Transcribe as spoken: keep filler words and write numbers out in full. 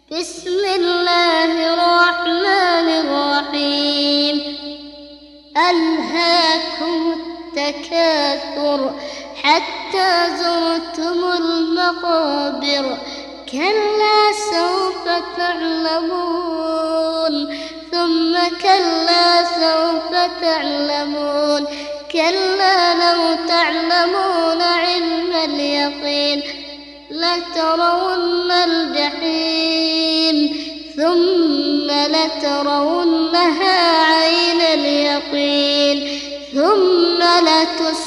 بسم الله الرحمن الرحيم. ألهاكم التكاثر حتى زرتم المقابر، كلا سوف تعلمون ثم كلا سوف تعلمون كلا لو تعلمون علم اليقين لترون الجحيم ثم لترونها عين اليقين ثم لتسألن